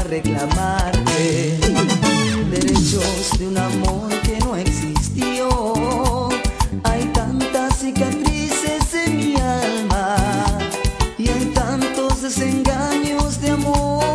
reclamarte derechos de un amor que no existió. Hay tantas cicatrices en mi alma y hay tantos desengaños de amor.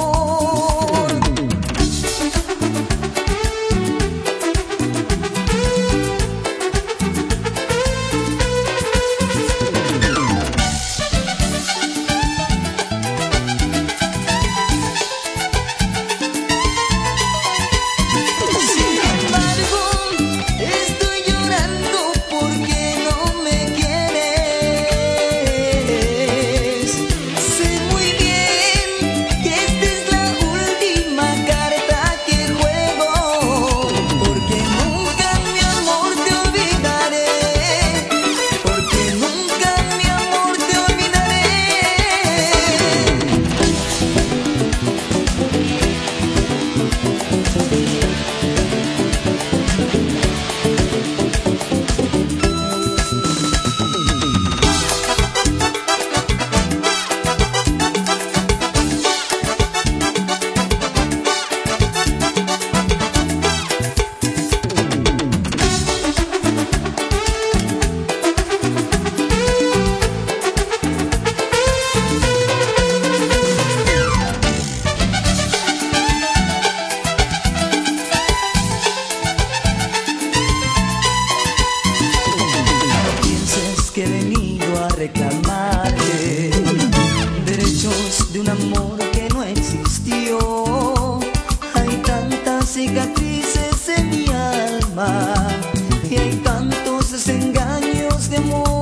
Que he venido a reclamarte derechos de un amor que no existió. Hay tantas cicatrices en mi alma y hay tantos desengaños de amor.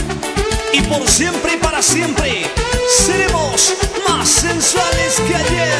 Por siempre y para siempre seremos más sensuales que ayer.